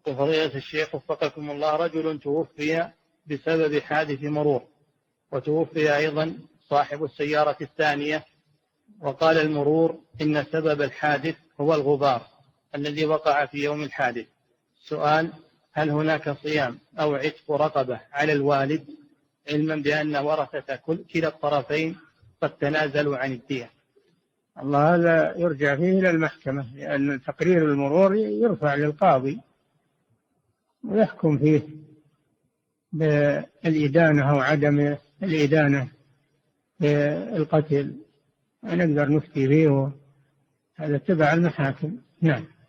يقول فضيلة الشيخ وفقكم الله، رجل توفي بسبب حادث مرور، وتوفي أيضا صاحب السيارة الثانية، وقال المرور إن سبب الحادث هو الغبار الذي وقع في يوم الحادث. سؤال: هل هناك صيام أو عتق رقبة على الوالد، علما بأن ورثة كلا الطرفين قد تنازلوا عن الدية؟ الله هذا يرجع فيه إلى المحكمة، لأن تقرير المرور يرفع للقاضي ويحكم فيه بالإدانة أو عدم الإدانة بالقتل، نقدر نفتي فيه، هذا تبع المحاكم. نعم.